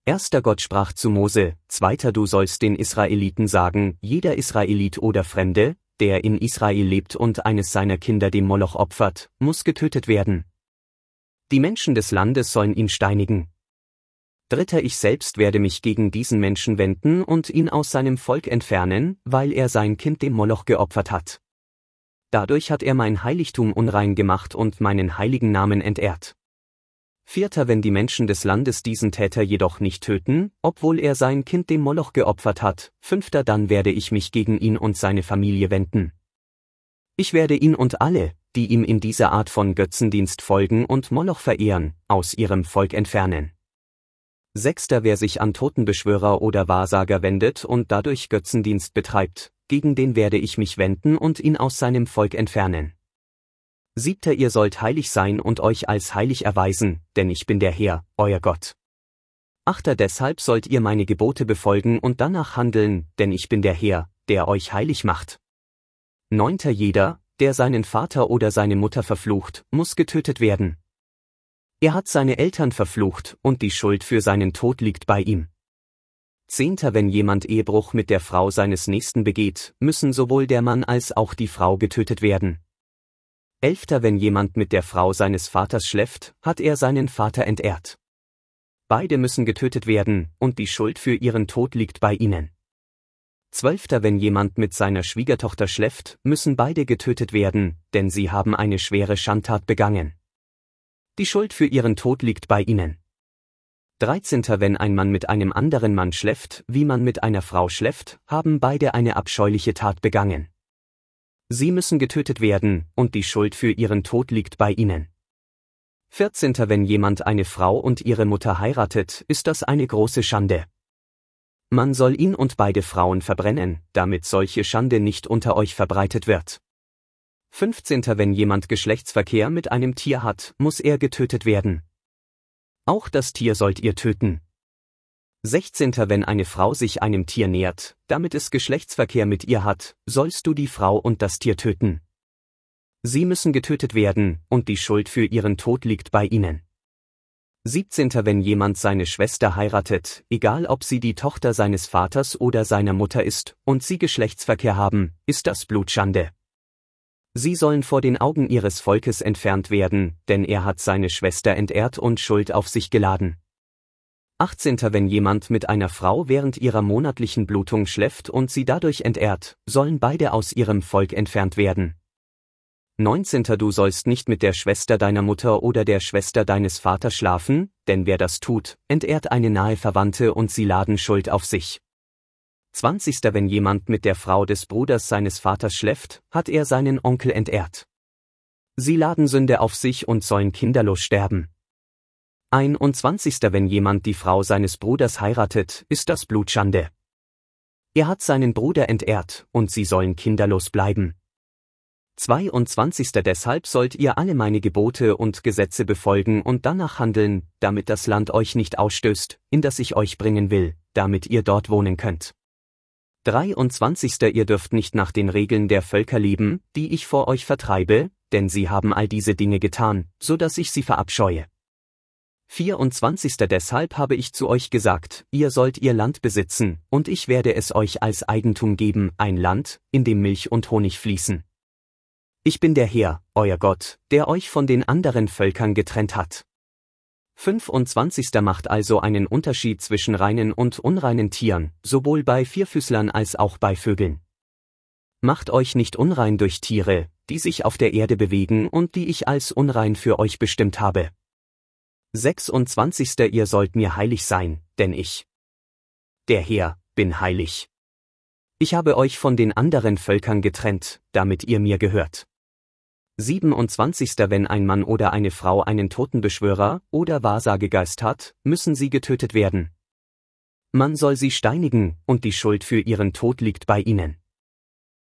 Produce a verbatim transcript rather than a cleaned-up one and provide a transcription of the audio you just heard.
Erster Gott sprach zu Mose, Zweiter Du sollst den Israeliten sagen, jeder Israelit oder Fremde, der in Israel lebt und eines seiner Kinder dem Moloch opfert, muss getötet werden. Die Menschen des Landes sollen ihn steinigen. Dritter Ich selbst werde mich gegen diesen Menschen wenden und ihn aus seinem Volk entfernen, weil er sein Kind dem Moloch geopfert hat. Dadurch hat er mein Heiligtum unrein gemacht und meinen heiligen Namen entehrt. Vierter Wenn die Menschen des Landes diesen Täter jedoch nicht töten, obwohl er sein Kind dem Moloch geopfert hat, Fünfter Dann werde ich mich gegen ihn und seine Familie wenden. Ich werde ihn und alle, die ihm in dieser Art von Götzendienst folgen und Moloch verehren, aus ihrem Volk entfernen. Sechster Wer sich an Totenbeschwörer oder Wahrsager wendet und dadurch Götzendienst betreibt, gegen den werde ich mich wenden und ihn aus seinem Volk entfernen. Siebter Ihr sollt heilig sein und euch als heilig erweisen, denn ich bin der Herr, euer Gott. Achter Deshalb sollt ihr meine Gebote befolgen und danach handeln, denn ich bin der Herr, der euch heilig macht. Neunter Jeder, der seinen Vater oder seine Mutter verflucht, muss getötet werden. Er hat seine Eltern verflucht, und die Schuld für seinen Tod liegt bei ihm. Zehnter Wenn jemand Ehebruch mit der Frau seines Nächsten begeht, müssen sowohl der Mann als auch die Frau getötet werden. Elfter Wenn jemand mit der Frau seines Vaters schläft, hat er seinen Vater entehrt. Beide müssen getötet werden, und die Schuld für ihren Tod liegt bei ihnen. Zwölfter Wenn jemand mit seiner Schwiegertochter schläft, müssen beide getötet werden, denn sie haben eine schwere Schandtat begangen. Die Schuld für ihren Tod liegt bei ihnen. Dreizehnter Wenn ein Mann mit einem anderen Mann schläft, wie man mit einer Frau schläft, haben beide eine abscheuliche Tat begangen. Sie müssen getötet werden, und die Schuld für ihren Tod liegt bei ihnen. Vierzehnter Wenn jemand eine Frau und ihre Mutter heiratet, ist das eine große Schande. Man soll ihn und beide Frauen verbrennen, damit solche Schande nicht unter euch verbreitet wird. Fünfzehnter Wenn jemand Geschlechtsverkehr mit einem Tier hat, muss er getötet werden. Auch das Tier sollt ihr töten. Sechzehnter Wenn eine Frau sich einem Tier nähert, damit es Geschlechtsverkehr mit ihr hat, sollst du die Frau und das Tier töten. Sie müssen getötet werden, und die Schuld für ihren Tod liegt bei ihnen. Siebzehnter Wenn jemand seine Schwester heiratet, egal ob sie die Tochter seines Vaters oder seiner Mutter ist, und sie Geschlechtsverkehr haben, ist das Blutschande. Sie sollen vor den Augen ihres Volkes entfernt werden, denn er hat seine Schwester entehrt und Schuld auf sich geladen. Achtzehnter Wenn jemand mit einer Frau während ihrer monatlichen Blutung schläft und sie dadurch entehrt, sollen beide aus ihrem Volk entfernt werden. Neunzehnter Du sollst nicht mit der Schwester deiner Mutter oder der Schwester deines Vaters schlafen, denn wer das tut, entehrt eine nahe Verwandte und sie laden Schuld auf sich. Zwanzigster Wenn jemand mit der Frau des Bruders seines Vaters schläft, hat er seinen Onkel entehrt. Sie laden Sünde auf sich und sollen kinderlos sterben. Einundzwanzigster Wenn jemand die Frau seines Bruders heiratet, ist das Blutschande. Er hat seinen Bruder entehrt, und sie sollen kinderlos bleiben. Zweiundzwanzigster Deshalb sollt ihr alle meine Gebote und Gesetze befolgen und danach handeln, damit das Land euch nicht ausstößt, in das ich euch bringen will, damit ihr dort wohnen könnt. Dreiundzwanzigster Ihr dürft nicht nach den Regeln der Völker leben, die ich vor euch vertreibe, denn sie haben all diese Dinge getan, so dass ich sie verabscheue. Vierundzwanzigster Deshalb habe ich zu euch gesagt, ihr sollt ihr Land besitzen, und ich werde es euch als Eigentum geben, ein Land, in dem Milch und Honig fließen. Ich bin der Herr, euer Gott, der euch von den anderen Völkern getrennt hat. Fünfundzwanzigster Macht also einen Unterschied zwischen reinen und unreinen Tieren, sowohl bei Vierfüßlern als auch bei Vögeln. Macht euch nicht unrein durch Tiere, die sich auf der Erde bewegen und die ich als unrein für euch bestimmt habe. Sechsundzwanzigster Ihr sollt mir heilig sein, denn ich, der Herr, bin heilig. Ich habe euch von den anderen Völkern getrennt, damit ihr mir gehört. Siebenundzwanzigster Wenn ein Mann oder eine Frau einen Totenbeschwörer oder Wahrsagegeist hat, müssen sie getötet werden. Man soll sie steinigen, und die Schuld für ihren Tod liegt bei ihnen.